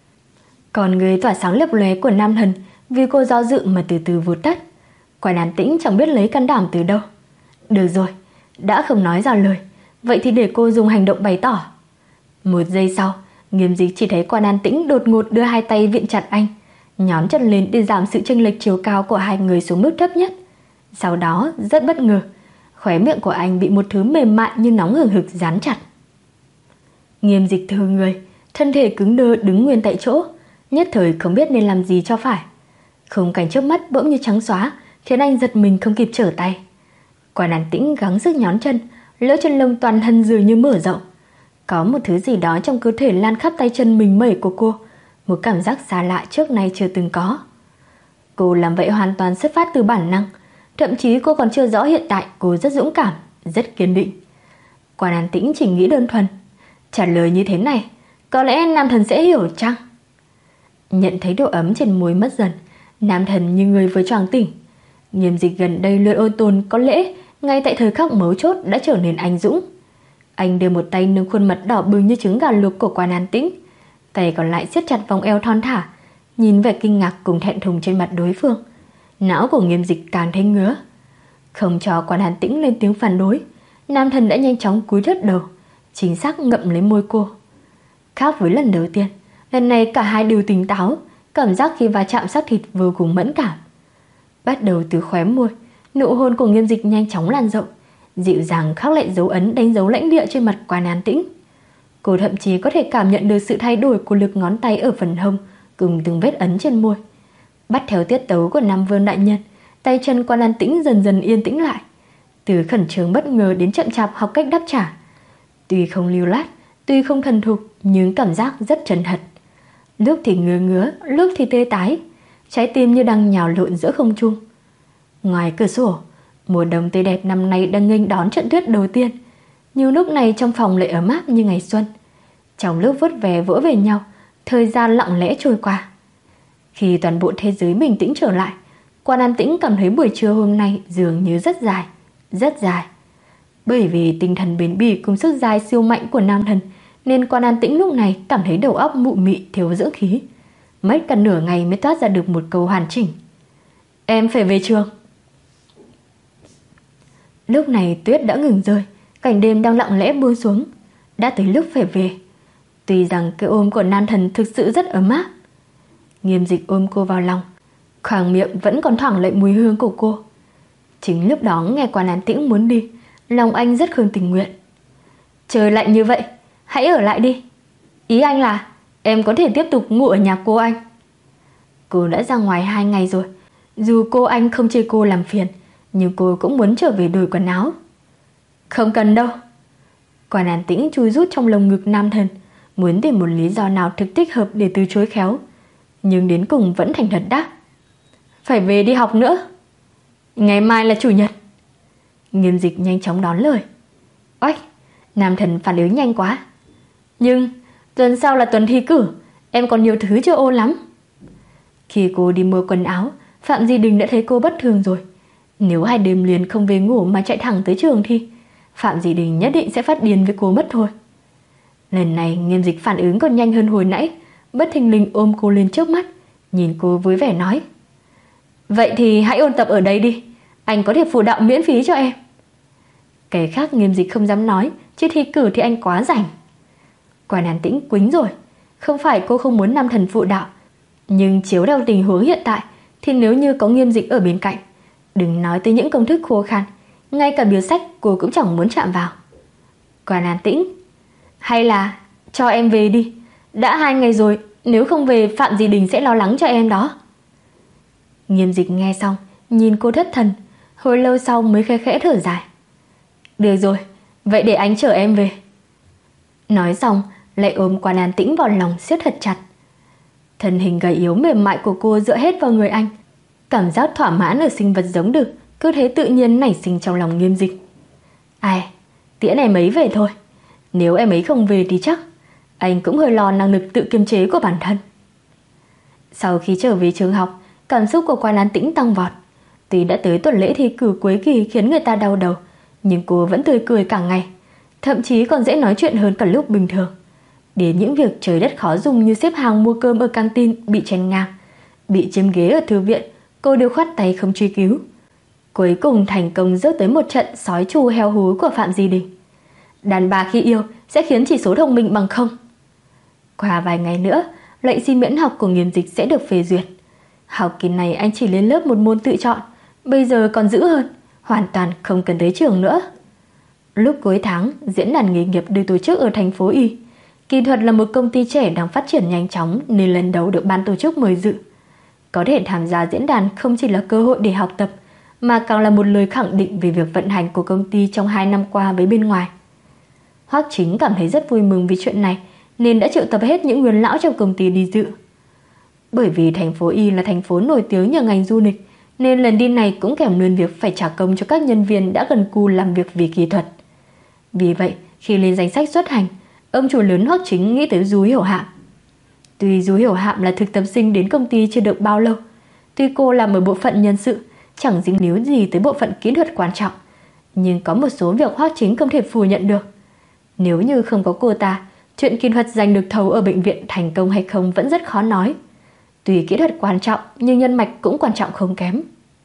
[SPEAKER 1] Còn người tỏa sáng lấp lóe của Nam Thần vì cô do dự mà từ từ vụt tắt. Quan An Tĩnh chẳng biết lấy can đảm từ đâu. Được rồi, đã không nói ra lời, vậy thì để cô dùng hành động bày tỏ. Một giây sau, Nghiêm Dịch chỉ thấy Quan An Tĩnh đột ngột đưa hai tay viện chặt anh, nhón chân lên để giảm sự chênh lệch chiều cao của hai người xuống mức thấp nhất. Sau đó, rất bất ngờ, khóe miệng của anh bị một thứ mềm mại như nóng hừng hực dán chặt. Nghiêm Dịch thừ người, thân thể cứng đơ đứng nguyên tại chỗ, nhất thời không biết nên làm gì cho phải. Khung cảnh trước mắt bỗng như trắng xóa, khiến anh giật mình không kịp trở tay. Quan An Tĩnh gắng sức nhón chân, lỗ chân lông toàn thân dường như mở rộng. Có một thứ gì đó trong cơ thể lan khắp tay chân mình mẩy của cô, một cảm giác xa lạ trước nay chưa từng có. Cô làm vậy hoàn toàn xuất phát từ bản năng, thậm chí cô còn chưa rõ hiện tại cô rất dũng cảm, rất kiên định. Quan An Tĩnh chỉ nghĩ đơn thuần, trả lời như thế này, có lẽ Nam Thần sẽ hiểu chăng? Nhận thấy độ ấm trên môi mất dần, Nam Thần như người vừa choàng tỉnh. Nghiêm Dịch gần đây luôn ôn tồn có lễ, ngay tại thời khắc mấu chốt đã trở nên anh dũng. Anh đưa một tay nâng khuôn mặt đỏ bừng như trứng gà luộc của Quan An Tĩnh, tay còn lại siết chặt vòng eo thon thả. Nhìn vẻ kinh ngạc cùng thẹn thùng trên mặt đối phương, não của Nghiêm Dịch càng thấy ngứa. Không cho Quan An Tĩnh lên tiếng phản đối, Nam Thần đã nhanh chóng cúi thấp đầu, chính xác ngậm lấy môi cô. Khác với lần đầu tiên, lần này cả hai đều tỉnh táo, cảm giác khi va chạm xác thịt vô cùng mẫn cảm. Bắt đầu từ khóe môi, nụ hôn của Nghiêm Dịch nhanh chóng lan rộng, dịu dàng khắc lại dấu ấn đánh dấu lãnh địa trên mặt Quan An Tĩnh. Cô thậm chí có thể cảm nhận được sự thay đổi của lực ngón tay ở phần hông cùng từng vết ấn trên môi. Bắt theo tiết tấu của Nam Vương đại nhân, tay chân Quan An Tĩnh dần dần yên tĩnh lại, từ khẩn trương bất ngờ đến chậm chạp học cách đáp trả. Tuy không lưu loát, tuy không thuần thục, nhưng cảm giác rất chân thật. Lúc thì ngứa ngứa, lúc thì tê tái, trái tim như đang nhào lộn giữa không trung. Ngoài cửa sổ, mùa đông tươi đẹp năm nay đang nghênh đón trận tuyết đầu tiên, nhưng lúc này trong phòng lại ấm áp như ngày xuân. Trong lúc vuốt ve vỗ về nhau, thời gian lặng lẽ trôi qua. Khi toàn bộ thế giới bình tĩnh trở lại, Quan An Tĩnh cảm thấy buổi trưa hôm nay dường như rất dài, rất dài. Bởi vì tinh thần bền bỉ cùng sức dài siêu mạnh của Nam Thần, nên Quan An Tĩnh lúc này cảm thấy đầu óc mụ mị thiếu dưỡng khí. Mất cả nửa ngày mới toát ra được một câu hoàn chỉnh. Em phải về trường. Lúc này tuyết đã ngừng rơi, cảnh đêm đang lặng lẽ buông xuống. Đã tới lúc phải về. Tuy rằng cái ôm của Nam Thần thực sự rất ấm áp. Nghiêm Dịch ôm cô vào lòng, khoang miệng vẫn còn thoảng lại mùi hương của cô. Chính lúc đó nghe Quan An Tĩnh muốn đi, lòng anh rất không tình nguyện. Trời lạnh như vậy, hãy ở lại đi. Ý anh là em có thể tiếp tục ngủ ở nhà cô anh. Cô đã ra ngoài hai ngày rồi, dù cô anh không chê cô làm phiền, nhưng cô cũng muốn trở về đổi quần áo. Không cần đâu. Quan An Tĩnh chui rút trong lồng ngực Nam Thần, muốn tìm một lý do nào thực thích hợp để từ chối khéo, nhưng đến cùng vẫn thành thật đáp. Phải về đi học nữa. Ngày mai là chủ nhật. Nghiêm Dịch nhanh chóng đón lời. Oách, Nam Thần phản ứng nhanh quá. Nhưng tuần sau là tuần thi cử, em còn nhiều thứ chưa ôn lắm. Khi cô đi mua quần áo, Phạm Di Đình đã thấy cô bất thường rồi. Nếu hai đêm liền không về ngủ mà chạy thẳng tới trường thì Phạm Di Đình nhất định sẽ phát điên với cô mất thôi. Lần này Nghiêm Dịch phản ứng còn nhanh hơn hồi nãy, bất thình lình ôm cô lên trước mắt, nhìn cô với vẻ nói. Vậy thì hãy ôn tập ở đây đi, anh có thể phụ đạo miễn phí cho em. Cái khác Nghiêm Dịch không dám nói, chứ thi cử thì anh quá rảnh. Quan An Tĩnh quính rồi. Không phải cô không muốn Nam Thần phụ đạo, nhưng chiếu theo tình huống hiện tại thì nếu như có Nghiêm Dịch ở bên cạnh, đừng nói tới những công thức khô khan, ngay cả biểu sách cô cũng chẳng muốn chạm vào. Quan An Tĩnh, hay là cho em về đi. Đã hai ngày rồi, nếu không về Phạm Di Đình sẽ lo lắng cho em đó. Nghiêm Dịch nghe xong, nhìn cô thất thần, hồi lâu sau mới khẽ khẽ thở dài. Được rồi, vậy để anh chở em về. Nói xong, lại ôm Quan An Tĩnh vào lòng siết thật chặt. Thân hình gầy yếu mềm mại của cô dựa hết vào người anh. Cảm giác thỏa mãn ở sinh vật giống đực cứ thế tự nhiên nảy sinh trong lòng Nghiêm Dịch. Ai, tiễn em ấy về thôi. Nếu em ấy không về thì chắc anh cũng hơi lo năng lực tự kiềm chế của bản thân. Sau khi trở về trường học, cảm xúc của Quan An Tĩnh tăng vọt. Tuy đã tới tuần lễ thi cử cuối kỳ khiến người ta đau đầu, nhưng cô vẫn tươi cười cả ngày, thậm chí còn dễ nói chuyện hơn cả lúc bình thường. đến những việc trời đất khó dùng như xếp hàng mua cơm ở căng tin bị chen ngang, bị chiếm ghế ở thư viện, cô đều khoát tay không truy cứu. Cuối cùng thành công rớt tới một trận sói trù heo hú của Phạm Di Đình. Đàn bà khi yêu sẽ khiến chỉ số thông minh bằng không. Qua vài ngày nữa, lệnh xin miễn học của Nghiêm Dịch sẽ được phê duyệt. Học kỳ này anh chỉ lên lớp một môn tự chọn, bây giờ còn dữ hơn, hoàn toàn không cần tới trường nữa. Lúc cuối tháng, diễn đàn nghề nghiệp được tổ chức ở thành phố Y. Kỳ Thuật là một công ty trẻ đang phát triển nhanh chóng nên lần đầu được ban tổ chức mời dự. Có thể tham gia diễn đàn không chỉ là cơ hội để học tập, mà càng là một lời khẳng định về việc vận hành của công ty trong hai năm qua với bên ngoài. Hoắc Chính cảm thấy rất vui mừng vì chuyện này nên đã triệu tập hết những nguyên lão trong công ty đi dự. Bởi vì thành phố Y là thành phố nổi tiếng nhờ ngành du lịch, nên lần đi này cũng kèm luôn việc phải trả công cho các nhân viên đã gần cù làm việc vì kỹ thuật. Vì vậy, khi lên danh sách xuất hành, ông chủ lớn Hoắc Chính nghĩ tới Du Hiểu Hạm. Tuy Du Hiểu Hạm là thực tập sinh đến công ty chưa được bao lâu, tuy cô làm ở bộ phận nhân sự, chẳng dính líu gì tới bộ phận kỹ thuật quan trọng, nhưng có một số việc Hoắc Chính không thể phủ nhận được. Nếu như không có cô ta, chuyện kỹ thuật giành được thầu ở bệnh viện thành công hay không vẫn rất khó nói. Tuy kỹ thuật quan trọng nhưng nhân mạch cũng quan trọng không kém.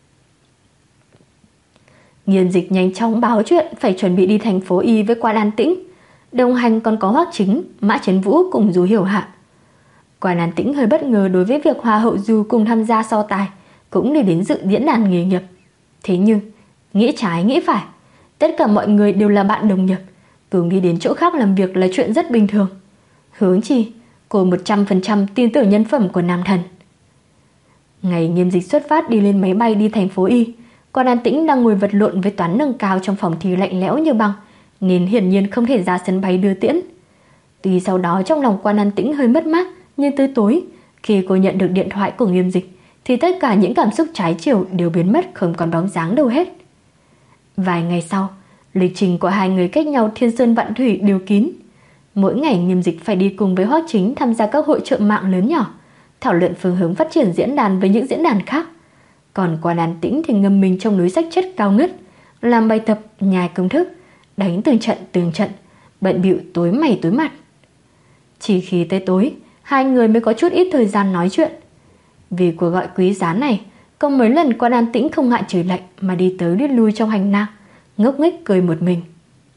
[SPEAKER 1] Nghiêm Dịch nhanh chóng báo chuyện phải chuẩn bị đi thành phố Y với Quan An Tĩnh. Đồng hành còn có Hoắc Chính, Mã Chấn Vũ cùng Du Hiểu Hạm. Quan An Tĩnh hơi bất ngờ đối với việc Hoa hậu Du cùng tham gia so tài, cũng đi đến dự diễn đàn nghề nghiệp. Thế nhưng, nghĩ trái nghĩ phải, tất cả mọi người đều là bạn đồng nghiệp, cùng đi đến chỗ khác làm việc là chuyện rất bình thường. Huống chi, cô một trăm phần trăm tin tưởng nhân phẩm của nam thần. Ngày Nghiêm Dịch xuất phát đi lên máy bay đi thành phố Y, Quan An Tĩnh đang ngồi vật lộn với toán nâng cao trong phòng thi lạnh lẽo như băng, nên hiển nhiên không thể ra sân bay đưa tiễn. Tuy sau đó trong lòng Quan An Tĩnh hơi mất mát, nhưng tới tối, khi cô nhận được điện thoại của Nghiêm Dịch, thì tất cả những cảm xúc trái chiều đều biến mất không còn bóng dáng đâu hết. Vài ngày sau, lịch trình của hai người cách nhau thiên sơn vạn thủy đều kín. Mỗi ngày Nghiêm Dịch phải đi cùng với Hoắc Chính tham gia các hội chợ mạng lớn nhỏ, thảo luận phương hướng phát triển diễn đàn với những diễn đàn khác. Còn Quan An Tĩnh thì ngâm mình trong núi sách chất cao ngất, làm bài tập, nhai công thức, đánh từng trận từng trận, bận bịu tối mày tối mặt. Chỉ khi tới tối, hai người mới có chút ít thời gian nói chuyện. Vì cuộc gọi quý giá này, có mấy lần Quan An Tĩnh không ngại trời lạnh mà đi tới đi lui trong hành lang, ngốc nghếch cười một mình.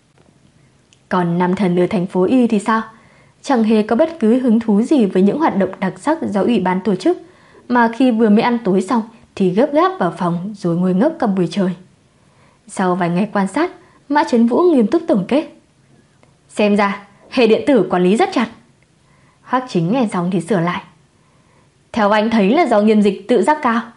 [SPEAKER 1] Còn nam thần ở thành phố Y thì sao? Chẳng hề có bất cứ hứng thú gì với những hoạt động đặc sắc do ủy ban tổ chức, mà khi vừa mới ăn tối xong thì gấp gáp vào phòng rồi ngồi ngốc cả buổi trời. Sau vài ngày quan sát, Mã Chấn Vũ nghiêm túc tổng kết. Xem ra, hệ điện tử quản lý rất chặt. Hoắc Chính nghe xong thì sửa lại. Theo anh thấy là do Nghiêm Dịch tự giác cao.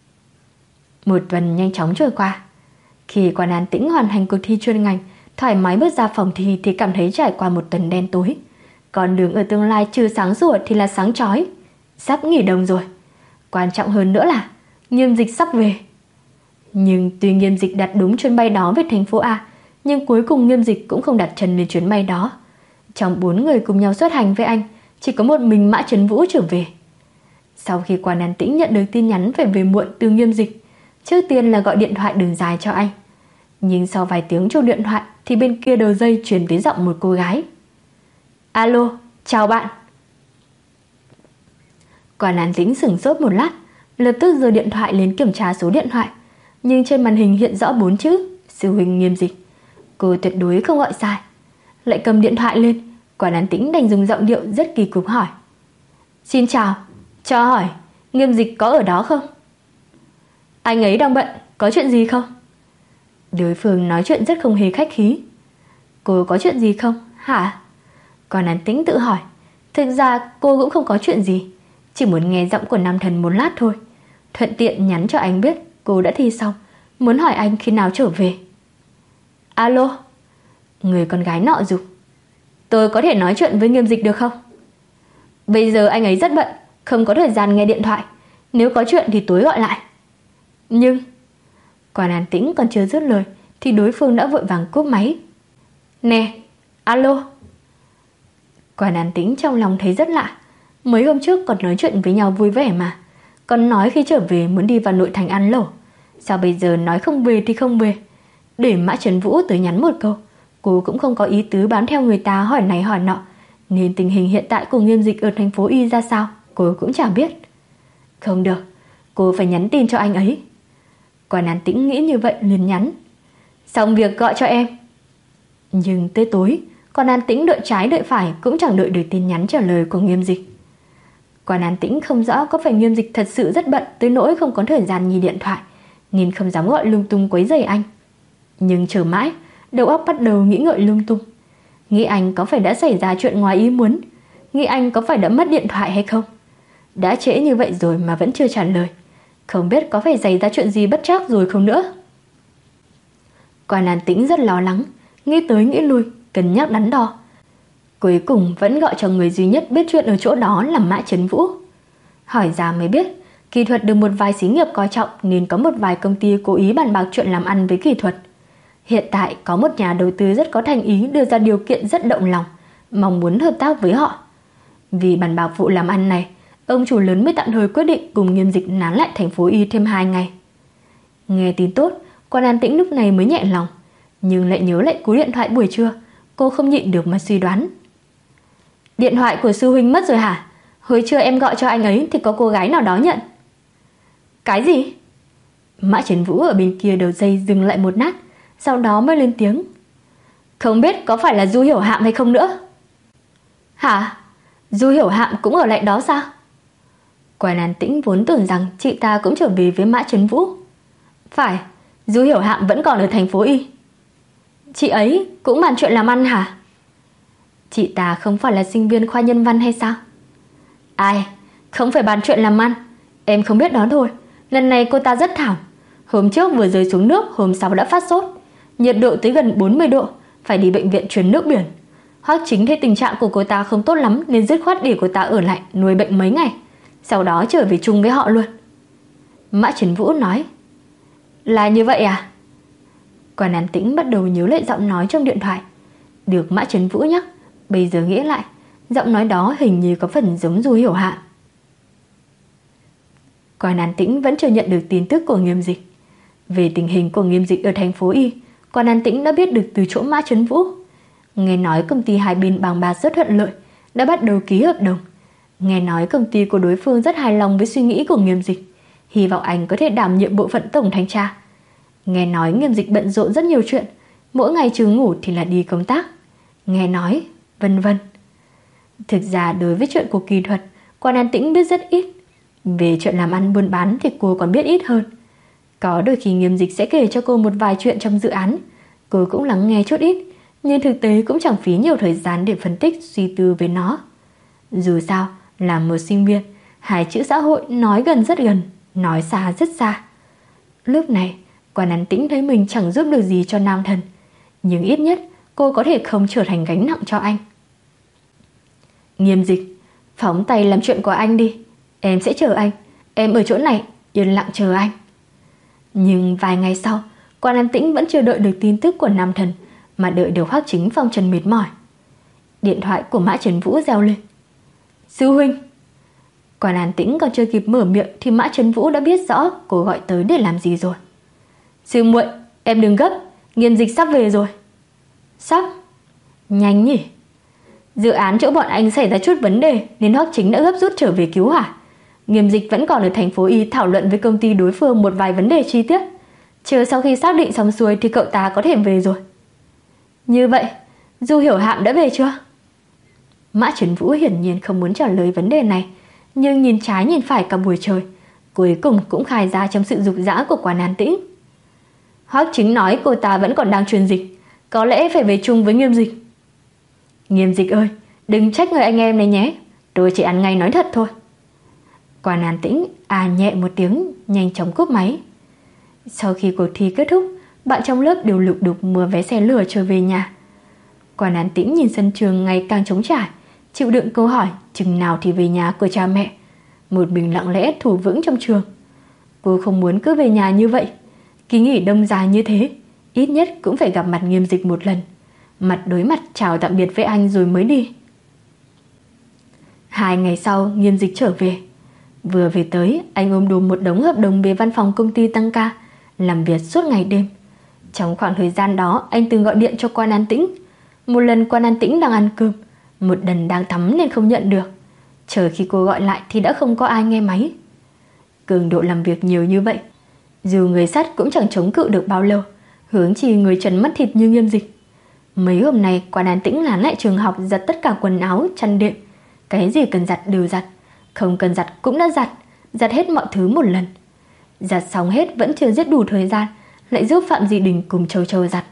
[SPEAKER 1] Một tuần nhanh chóng trôi qua. Khi Quan An Tĩnh hoàn thành cuộc thi chuyên ngành, thoải mái bước ra phòng thi thì cảm thấy trải qua một tuần đen tối. Con đường ở tương lai trừ sáng sủa thì là sáng chói. Sắp nghỉ đông rồi. Quan trọng hơn nữa là Nghiêm Dịch sắp về. Nhưng tuy Nghiêm Dịch đặt đúng chuyến bay đó về thành phố A, nhưng cuối cùng Nghiêm Dịch cũng không đặt chân lên chuyến bay đó. Trong bốn người cùng nhau xuất hành với anh, chỉ có một mình Mã Chấn Vũ trở về. Sau khi Quan An Tĩnh nhận được tin nhắn phải về muộn từ Nghiêm Dịch, trước tiên là gọi điện thoại đường dài cho anh. Nhưng sau vài tiếng chuông điện thoại thì bên kia đầu dây truyền tới giọng một cô gái. Alo, chào bạn. Quan An Tĩnh sửng sốt một lát, lập tức giơ điện thoại lên kiểm tra số điện thoại, nhưng trên màn hình hiện rõ bốn chữ Sư huynh Nghiêm Dịch. Cô tuyệt đối không gọi sai. Lại cầm điện thoại lên, Quan An Tĩnh đành dùng giọng điệu rất kỳ cục hỏi. Xin chào, cho hỏi Nghiêm Dịch có ở đó không? Anh ấy đang bận, có chuyện gì không? Đối phương nói chuyện rất không hề khách khí. Cô có chuyện gì không, hả? Quan An Tĩnh tự hỏi. Thực ra cô cũng không có chuyện gì, chỉ muốn nghe giọng của nam thần một lát thôi, thuận tiện nhắn cho anh biết cô đã thi xong, muốn hỏi anh khi nào trở về. Alo. Người con gái nọ giục. Tôi có thể nói chuyện với Nghiêm Dịch được không? Bây giờ anh ấy rất bận, không có thời gian nghe điện thoại, nếu có chuyện thì tối gọi lại. Nhưng Quan An Tĩnh còn chưa dứt lời thì đối phương đã vội vàng cúp máy. Nè, alo. Quan An Tĩnh trong lòng thấy rất lạ. Mấy hôm trước còn nói chuyện với nhau vui vẻ mà, còn nói khi trở về muốn đi vào nội thành ăn lẩu. Sao bây giờ nói không về thì không về? Để Mã Trấn Vũ tới nhắn một câu, cô cũng không có ý tứ bám theo người ta hỏi này hỏi nọ, nên tình hình hiện tại của Nghiêm Dịch ở thành phố Y ra sao cô cũng chẳng biết. Không được, cô phải nhắn tin cho anh ấy. Quan An Tĩnh nghĩ như vậy liền nhắn: xong việc gọi cho em. Nhưng tới tối, Quan An Tĩnh đợi trái đợi phải cũng chẳng đợi được tin nhắn trả lời của Nghiêm Dịch. Quan An Tĩnh không rõ có phải Nghiêm Dịch thật sự rất bận tới nỗi không có thời gian nhìn điện thoại, nên không dám gọi lung tung quấy rầy anh. Nhưng chờ mãi, đầu óc bắt đầu nghĩ ngợi lung tung. Nghĩ anh có phải đã xảy ra chuyện ngoài ý muốn, nghĩ anh có phải đã mất điện thoại hay không. Đã trễ như vậy rồi mà vẫn chưa trả lời, không biết có phải xảy ra chuyện gì bất trắc rồi không nữa. Quan An Tĩnh rất lo lắng, nghĩ tới nghĩ lui, cân nhắc đắn đo. Cuối cùng vẫn gọi cho người duy nhất biết chuyện ở chỗ đó là Mã Chấn Vũ. Hỏi ra mới biết, Kỹ thuật được một vài xí nghiệp coi trọng nên có một vài công ty cố ý bàn bạc chuyện làm ăn với Kỹ thuật. Hiện tại có một nhà đầu tư rất có thành ý đưa ra điều kiện rất động lòng, mong muốn hợp tác với họ. Vì bàn bạc vụ làm ăn này, ông chủ lớn mới tạm thời quyết định cùng Nghiêm Dịch nán lại thành phố Y thêm hai ngày. Nghe tin tốt, Quan An Tĩnh lúc này mới nhẹ lòng, nhưng lại nhớ lại cú điện thoại buổi trưa, cô không nhịn được mà suy đoán. Điện thoại của sư huynh mất rồi hả? Hồi trưa em gọi cho anh ấy thì có cô gái nào đó nhận. Cái gì? Mã Trấn Vũ ở bên kia đầu dây dừng lại một lát, sau đó mới lên tiếng. Không biết có phải là Du Hiểu Hạm hay không nữa. Hả? Du Hiểu Hạm cũng ở lại đó sao? Quan An Tĩnh vốn tưởng rằng chị ta cũng trở về với Mã Trấn Vũ. Phải, Du Hiểu Hạm vẫn còn ở thành phố Y. Chị ấy cũng bàn chuyện làm ăn hả? Chị ta không phải là sinh viên khoa nhân văn hay sao? Ai, không phải bàn chuyện làm ăn, em không biết đó thôi. Lần này cô ta rất thảm. Hôm trước vừa rơi xuống nước, hôm sau đã phát sốt, nhiệt độ tới gần bốn mươi độ, phải đi bệnh viện truyền nước biển. Hoắc Chính thấy tình trạng của cô ta không tốt lắm nên dứt khoát để cô ta ở lại nuôi bệnh mấy ngày, sau đó trở về chung với họ luôn. Mã Trấn Vũ nói. Là như vậy à? Quan An Tĩnh bắt đầu nhớ lại giọng nói trong điện thoại. Được Mã Trấn Vũ nhắc, bây giờ nghĩ lại, giọng nói đó hình như có phần giống Du Hiểu Hạm. Quan An Tĩnh vẫn chưa nhận được tin tức của Nghiêm Dịch. Về tình hình của Nghiêm Dịch ở thành phố Y, Quan An Tĩnh đã biết được từ chỗ Mã Trấn Vũ. Nghe nói công ty hai bên bàn bạc rất thuận lợi, đã bắt đầu ký hợp đồng. Nghe nói công ty của đối phương rất hài lòng với suy nghĩ của Nghiêm Dịch, hy vọng anh có thể đảm nhiệm bộ phận tổng thanh tra. Nghe nói Nghiêm Dịch bận rộn rất nhiều chuyện, mỗi ngày trừ ngủ thì là đi công tác. Nghe nói, vân vân. Thực ra đối với chuyện của Kỹ thuật, Quan An Tĩnh biết rất ít. Về chuyện làm ăn buôn bán thì cô còn biết ít hơn. Có đôi khi Nghiêm Dịch sẽ kể cho cô một vài chuyện trong dự án, cô cũng lắng nghe chút ít, nhưng thực tế cũng chẳng phí nhiều thời gian để phân tích suy tư về nó. Dù sao, là một sinh viên, hai chữ xã hội nói gần rất gần, nói xa rất xa. Lúc này, Quan An Tĩnh thấy mình chẳng giúp được gì cho nam thần, nhưng ít nhất cô có thể không trở thành gánh nặng cho anh. Nghiêm Dịch, phóng tay làm chuyện của anh đi, em sẽ chờ anh, em ở chỗ này yên lặng chờ anh. Nhưng vài ngày sau, Quan An Tĩnh vẫn chưa đợi được tin tức của nam thần, mà đợi được Hoắc Chính phong trần mệt mỏi. Điện thoại của Mã Trấn Vũ reo lên. Sư huynh. Quan An Tĩnh còn chưa kịp mở miệng thì Mã Trấn Vũ đã biết rõ cô gọi tới để làm gì rồi. Sư muội, em đừng gấp, Nghiêm Dịch sắp về rồi. Sắp? Nhanh nhỉ. Dự án chỗ bọn anh xảy ra chút vấn đề nên Hoắc Chính đã gấp rút trở về cứu hỏa. Nghiêm Dịch vẫn còn ở thành phố Y thảo luận với công ty đối phương một vài vấn đề chi tiết. Chờ sau khi xác định xong xuôi thì cậu ta có thể về rồi. Như vậy, Du Hiểu Hạm đã về chưa? Mã Trấn Vũ hiển nhiên không muốn trả lời vấn đề này, nhưng nhìn trái nhìn phải cả buổi trời, cuối cùng cũng khai ra trong sự dục dã của Quan An Tĩnh. Hoắc Chính nói cô ta vẫn còn đang truyền dịch, có lẽ phải về chung với Nghiêm Dịch. Nghiêm Dịch ơi, đừng trách người anh em này nhé, tôi chỉ ăn ngay nói thật thôi. Quan An Tĩnh à nhẹ một tiếng, nhanh chóng cúp máy. Sau khi cuộc thi kết thúc, bạn trong lớp đều lục đục mua vé xe lửa trở về nhà. Quan An Tĩnh nhìn sân trường ngày càng trống trải, chịu đựng câu hỏi chừng nào thì về nhà của cha mẹ, một mình lặng lẽ thủ vững trong trường. Cô không muốn cứ về nhà như vậy, kỳ nghỉ đông dài như thế, ít nhất cũng phải gặp mặt Nghiêm Dịch một lần, mặt đối mặt chào tạm biệt với anh rồi mới đi. Hai ngày sau, Nghiêm Dịch trở về. Vừa về tới, anh ôm đùm một đống hợp đồng về văn phòng công ty tăng ca, làm việc suốt ngày đêm. Trong khoảng thời gian đó, anh từng gọi điện cho Quan An Tĩnh. Một lần Quan An Tĩnh đang ăn cơm, Một đần đang tắm nên không nhận được. Chờ khi cô gọi lại thì đã không có ai nghe máy. Cường độ làm việc nhiều như vậy, dù người sắt cũng chẳng chống cự được bao lâu, huống chi người trần mắt thịt như Nghiêm Dịch. Mấy hôm nay Quan An Tĩnh lán lại trường học giặt tất cả quần áo, chăn đệm. Cái gì cần giặt đều giặt, không cần giặt cũng đã giặt, giặt hết mọi thứ một lần. Giặt xong hết vẫn chưa giết đủ thời gian, lại giúp Phạm Di Đình cùng Châu Châu giặt.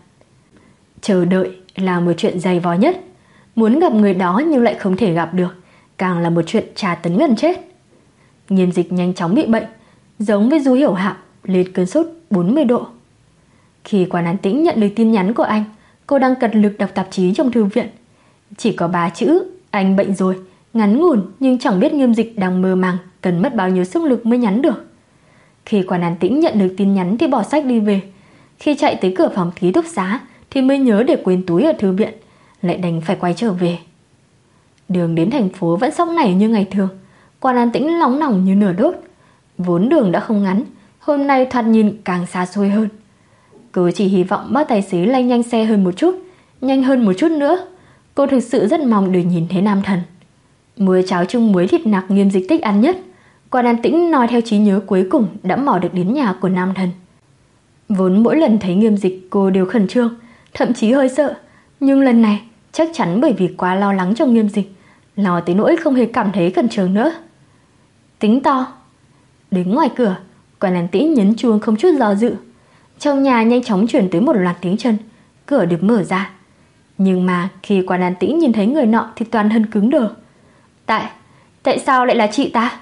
[SPEAKER 1] Chờ đợi là một chuyện dày vò nhất. Muốn gặp người đó nhưng lại không thể gặp được, càng là một chuyện tra tấn gần chết. Nghiêm Dịch nhanh chóng bị bệnh, giống với Du Hiểu Hạm, lên cơn sốt bốn mươi độ. Khi Quan An Tĩnh nhận được tin nhắn của anh, cô đang cật lực đọc tạp chí trong thư viện. Chỉ có ba chữ anh bệnh rồi, ngắn ngủn nhưng chẳng biết Nghiêm Dịch đang mơ màng cần mất bao nhiêu sức lực mới nhắn được. Khi Quan An Tĩnh nhận được tin nhắn thì bỏ sách đi về. Khi chạy tới cửa phòng ký túc xá thì mới nhớ để quên túi ở thư viện, lại đành phải quay trở về. Đường đến thành phố vẫn sóc nảy như ngày thường. Quan An Tĩnh nóng nỏng như nửa đốt. Vốn đường đã không ngắn, hôm nay thoạt nhìn càng xa xôi hơn. Cô chỉ hy vọng bác tài xế lay nhanh xe hơn một chút, nhanh hơn một chút nữa. Cô thực sự rất mong được nhìn thấy Nam Thần. Muối cháo chung muối thịt nạc Nghiêm Dịch thích ăn nhất. Quan An Tĩnh nói theo trí nhớ cuối cùng đã mò được đến nhà của Nam Thần. Vốn mỗi lần thấy Nghiêm Dịch cô đều khẩn trương, thậm chí hơi sợ. Nhưng lần này chắc chắn bởi vì quá lo lắng cho Nghiêm Dịch, lo tới nỗi không hề cảm thấy khẩn trương nữa. Tính to. Đứng ngoài cửa, Quan An Tĩnh nhấn chuông không chút do dự. Trong nhà nhanh chóng chuyển tới một loạt tiếng chân. Cửa được mở ra. Nhưng mà khi Quan An Tĩnh nhìn thấy người nọ thì toàn thân cứng đờ. Tại, tại sao lại là chị ta?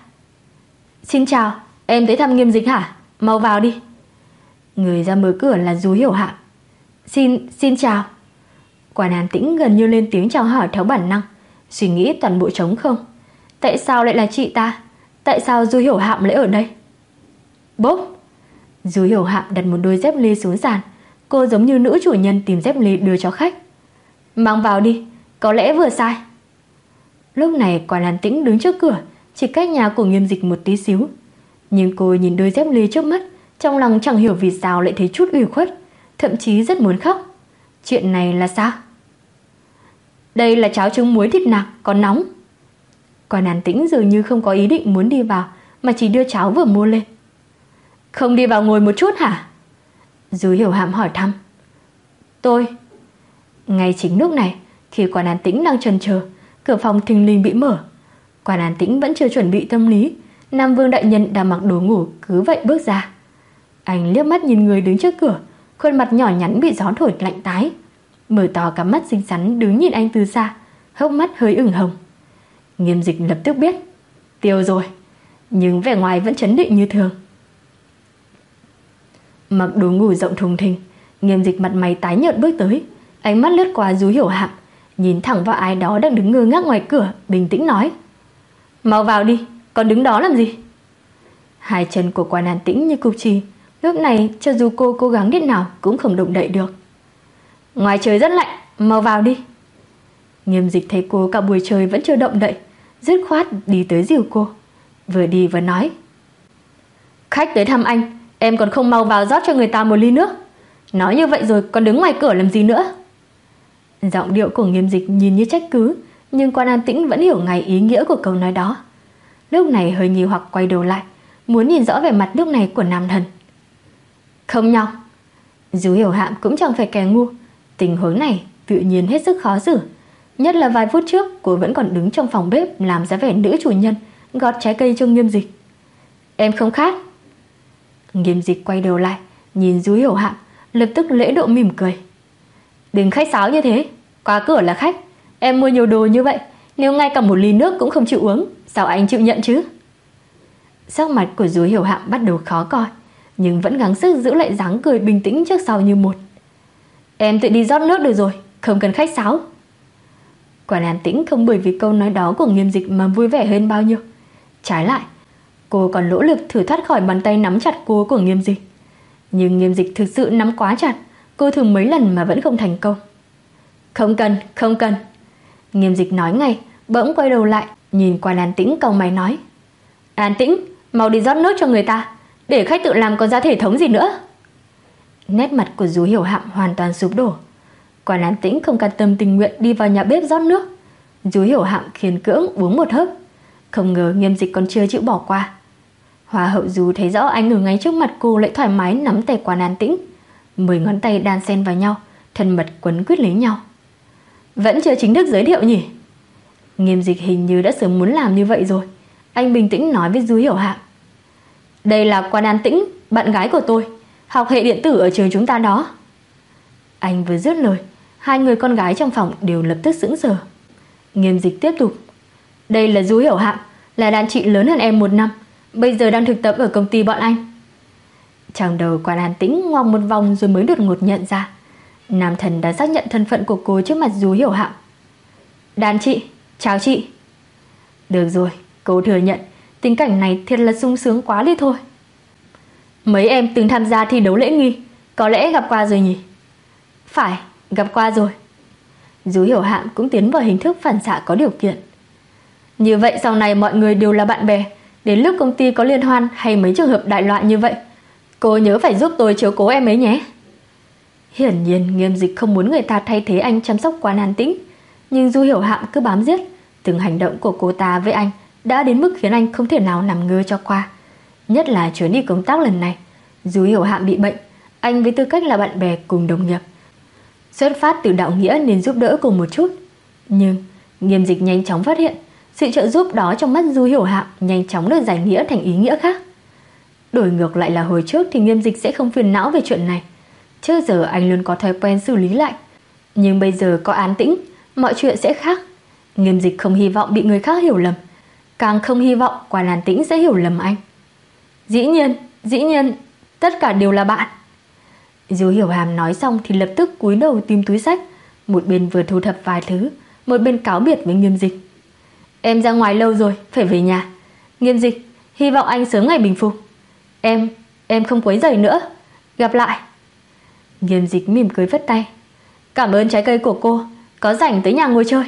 [SPEAKER 1] Xin chào, em tới thăm Nghiêm Dịch hả? Mau vào đi. Người ra mở cửa là Du Hiểu Hạm. Xin, xin chào. Quan An Tĩnh gần như lên tiếng chào hỏi theo bản năng, suy nghĩ toàn bộ trống không. Tại sao lại là chị ta? Tại sao Du Hiểu Hạm lại ở đây? Bốp! Du Hiểu Hạm đặt một đôi dép lê xuống sàn. Cô giống như nữ chủ nhân tìm dép lê đưa cho khách. Mang vào đi, có lẽ vừa sai. Lúc này Quan An Tĩnh đứng trước cửa, chỉ cách nhà của Nghiêm Dịch một tí xíu. Nhưng cô nhìn đôi dép lê trước mắt, trong lòng chẳng hiểu vì sao lại thấy chút ủy khuất, thậm chí rất muốn khóc. Chuyện này là sao? Đây là cháo trứng muối thịt nạc, còn nóng. Quan An Tĩnh dường như không có ý định muốn đi vào, mà chỉ đưa cháo vừa mua lên. Không đi vào ngồi một chút hả? Du Hiểu Hạm hỏi thăm. Tôi. Ngay chính lúc này, khi Quan An Tĩnh đang chần chờ, cửa phòng thình lình bị mở. Quan An Tĩnh vẫn chưa chuẩn bị tâm lý, Nam Vương đại nhân đang mặc đồ ngủ cứ vậy bước ra. Anh liếc mắt nhìn người đứng trước cửa, khuôn mặt nhỏ nhắn bị gió thổi lạnh tái, mở to cặp mắt xinh xắn đứng nhìn anh từ xa, hốc mắt hơi ửng hồng. Nghiêm Dịch lập tức biết tiêu rồi, nhưng vẻ ngoài vẫn trấn định như thường. Mặc đồ ngủ rộng thùng thình, Nghiêm Dịch mặt mày tái nhợt bước tới, ánh mắt lướt qua Du Hiểu Hạm, nhìn thẳng vào ai đó đang đứng ngơ ngác ngoài cửa, bình tĩnh nói: Mau vào đi, còn đứng đó làm gì? Hai chân của Quan An Tĩnh như cục chì, lúc này cho dù cô cố gắng đến nào cũng không động đậy được. Ngoài trời rất lạnh, mau vào đi. Nghiêm Dịch thấy cô cả buổi trời vẫn chưa động đậy, dứt khoát đi tới dìu cô, vừa đi vừa nói: Khách tới thăm anh, em còn không mau vào rót cho người ta một ly nước. Nói như vậy rồi còn đứng ngoài cửa làm gì nữa? Giọng điệu của Nghiêm Dịch nhìn như trách cứ, nhưng Quan An Tĩnh vẫn hiểu ngay ý nghĩa của câu nói đó. Lúc này hơi nghi hoặc quay đầu lại, muốn nhìn rõ vẻ mặt lúc này của Nam Thần. Không nhau. Du Hiểu Hạm cũng chẳng phải kẻ ngu, tình huống này tự nhiên hết sức khó xử. Nhất là vài phút trước cô vẫn còn đứng trong phòng bếp làm ra vẻ nữ chủ nhân, gọt trái cây cho Nghiêm Dịch. Em không khát. Nghiêm Dịch quay đầu lại, nhìn Du Hiểu Hạm, lập tức lễ độ mỉm cười. Đừng khách sáo như thế, qua cửa là khách. Em mua nhiều đồ như vậy, nếu ngay cả một ly nước cũng không chịu uống, sao anh chịu nhận chứ? Sắc mặt của Du Hiểu Hạm bắt đầu khó coi, nhưng vẫn gắng sức giữ lại dáng cười bình tĩnh trước sau như một. Em tự đi rót nước được rồi, không cần khách sáo. Quan An Tĩnh không bởi vì câu nói đó của Nghiêm Dịch mà vui vẻ hơn bao nhiêu. Trái lại, cô còn nỗ lực thử thoát khỏi bàn tay nắm chặt cô của Nghiêm Dịch. Nhưng Nghiêm Dịch thực sự nắm quá chặt, cô thử mấy lần mà vẫn không thành công. Không cần, không cần. Nghiêm Dịch nói ngay, bỗng quay đầu lại, nhìn Quan An Tĩnh cau mày nói: An Tĩnh, mau đi rót nước cho người ta, để khách tự làm còn ra thể thống gì nữa. Nét mặt của Du Hiểu Hạm hoàn toàn sụp đổ. Quan An Tĩnh không cam tâm tình nguyện đi vào nhà bếp rót nước. Chú Hiểu Hạm khiên cưỡng uống một hớp. Không ngờ Nghiêm Dịch còn chưa chịu bỏ qua. Hoa hậu Du thấy rõ anh ở ngay trước mặt cô lại thoải mái nắm tay Quan An Tĩnh. Mười ngón tay đan xen vào nhau, thân mật quấn quýt lấy nhau. Vẫn chưa chính thức giới thiệu nhỉ? Nghiêm Dịch hình như đã sớm muốn làm như vậy rồi. Anh bình tĩnh nói với Du Hiểu Hạm. Đây là Quan An Tĩnh, bạn gái của tôi, học hệ điện tử ở trường chúng ta đó. Anh vừa dứt lời, hai người con gái trong phòng đều lập tức sững sờ. Nghiêm Dịch tiếp tục. Đây là Du Hiểu Hạm, là đàn chị lớn hơn em một năm, bây giờ đang thực tập ở công ty bọn anh. Trong đầu Quan An Tĩnh ngoằng một vòng rồi mới đột ngột nhận ra nam thần đã xác nhận thân phận của cô trước mặt Du Hiểu Hạm. Đàn chị, chào chị. Được rồi, cô thừa nhận tình cảnh này thiệt là sung sướng quá đi thôi. Mấy em từng tham gia thi đấu lễ nghi, có lẽ gặp qua rồi nhỉ? Phải, gặp qua rồi. Du Hiểu Hạm cũng tiến vào hình thức phản xạ có điều kiện. Như vậy sau này mọi người đều là bạn bè, đến lúc công ty có liên hoan hay mấy trường hợp đại loạn như vậy, cô nhớ phải giúp tôi chiếu cố em ấy nhé. Hiển nhiên Nghiêm Dịch không muốn người ta thay thế anh chăm sóc Quan An Tĩnh, nhưng Du Hiểu Hạm cứ bám giết. Từng hành động của cô ta với anh đã đến mức khiến anh không thể nào nằm ngơ cho qua. Nhất là chuyến đi công tác lần này, Du Hiểu Hạm bị bệnh, anh với tư cách là bạn bè cùng đồng nghiệp, xuất phát từ đạo nghĩa nên giúp đỡ cô một chút. Nhưng Nghiêm Dịch nhanh chóng phát hiện sự trợ giúp đó trong mắt Du Hiểu Hạm nhanh chóng được giải nghĩa thành ý nghĩa khác. Đổi ngược lại là hồi trước thì Nghiêm Dịch sẽ không phiền não về chuyện này. Trước giờ anh luôn có thói quen xử lý lại, nhưng bây giờ có An Tĩnh, mọi chuyện sẽ khác. Nghiêm Dịch không hy vọng bị người khác hiểu lầm, càng không hy vọng Quan An Tĩnh sẽ hiểu lầm anh. Dĩ nhiên, dĩ nhiên, tất cả đều là bạn. Du Hiểu Hàm nói xong thì lập tức cúi đầu tìm túi sách, một bên vừa thu thập vài thứ, một bên cáo biệt với Nghiêm Dịch. Em ra ngoài lâu rồi, phải về nhà. Nghiêm Dịch, hy vọng anh sớm ngày bình phục. Em, em không quấy rầy nữa. Gặp lại. Nghiêm Dịch mỉm cười vất tay. Cảm ơn trái cây của cô, có rảnh tới nhà ngồi chơi.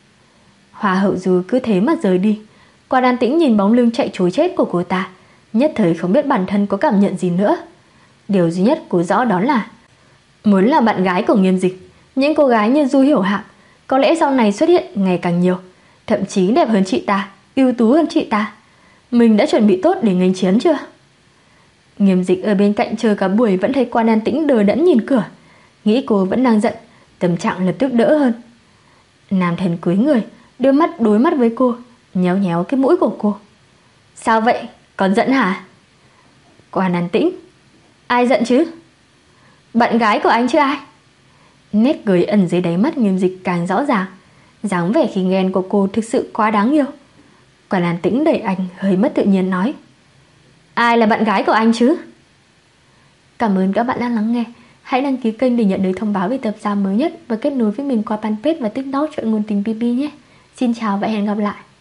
[SPEAKER 1] Hoa hậu Du cứ thế mà rời đi. Quan An Tĩnh nhìn bóng lưng chạy trối chết của cô ta, nhất thời không biết bản thân có cảm nhận gì nữa. Điều duy nhất cô rõ đó là muốn là bạn gái của Nghiêm Dịch, những cô gái như Du Hiểu Hạm có lẽ sau này xuất hiện ngày càng nhiều, thậm chí đẹp hơn chị ta, ưu tú hơn chị ta. Mình đã chuẩn bị tốt để nghênh chiến chưa? Nghiêm Dịch ở bên cạnh chờ cả buổi vẫn thấy Quan An Tĩnh đờ đẫn nhìn cửa, nghĩ cô vẫn đang giận, tâm trạng lập tức đỡ hơn. Nam thần cúi người, đôi mắt đối mắt với cô, nhéo nhéo cái mũi của cô. Sao vậy? Còn giận hả? Quan An Tĩnh. Ai giận chứ? Bạn gái của anh chứ ai? Nét cười ẩn dưới đáy mắt Nghiêm Dịch càng rõ ràng, dáng vẻ khi ghen của cô thực sự quá đáng yêu. Quan An Tĩnh đẩy anh hơi mất tự nhiên nói. Ai là bạn gái của anh chứ? Cảm ơn các bạn đã lắng nghe. Hãy đăng ký kênh để nhận được thông báo về tập ra mới nhất và kết nối với mình qua fanpage và TikTok Chuyện Ngôn Tình pê pê nhé. Xin chào và hẹn gặp lại.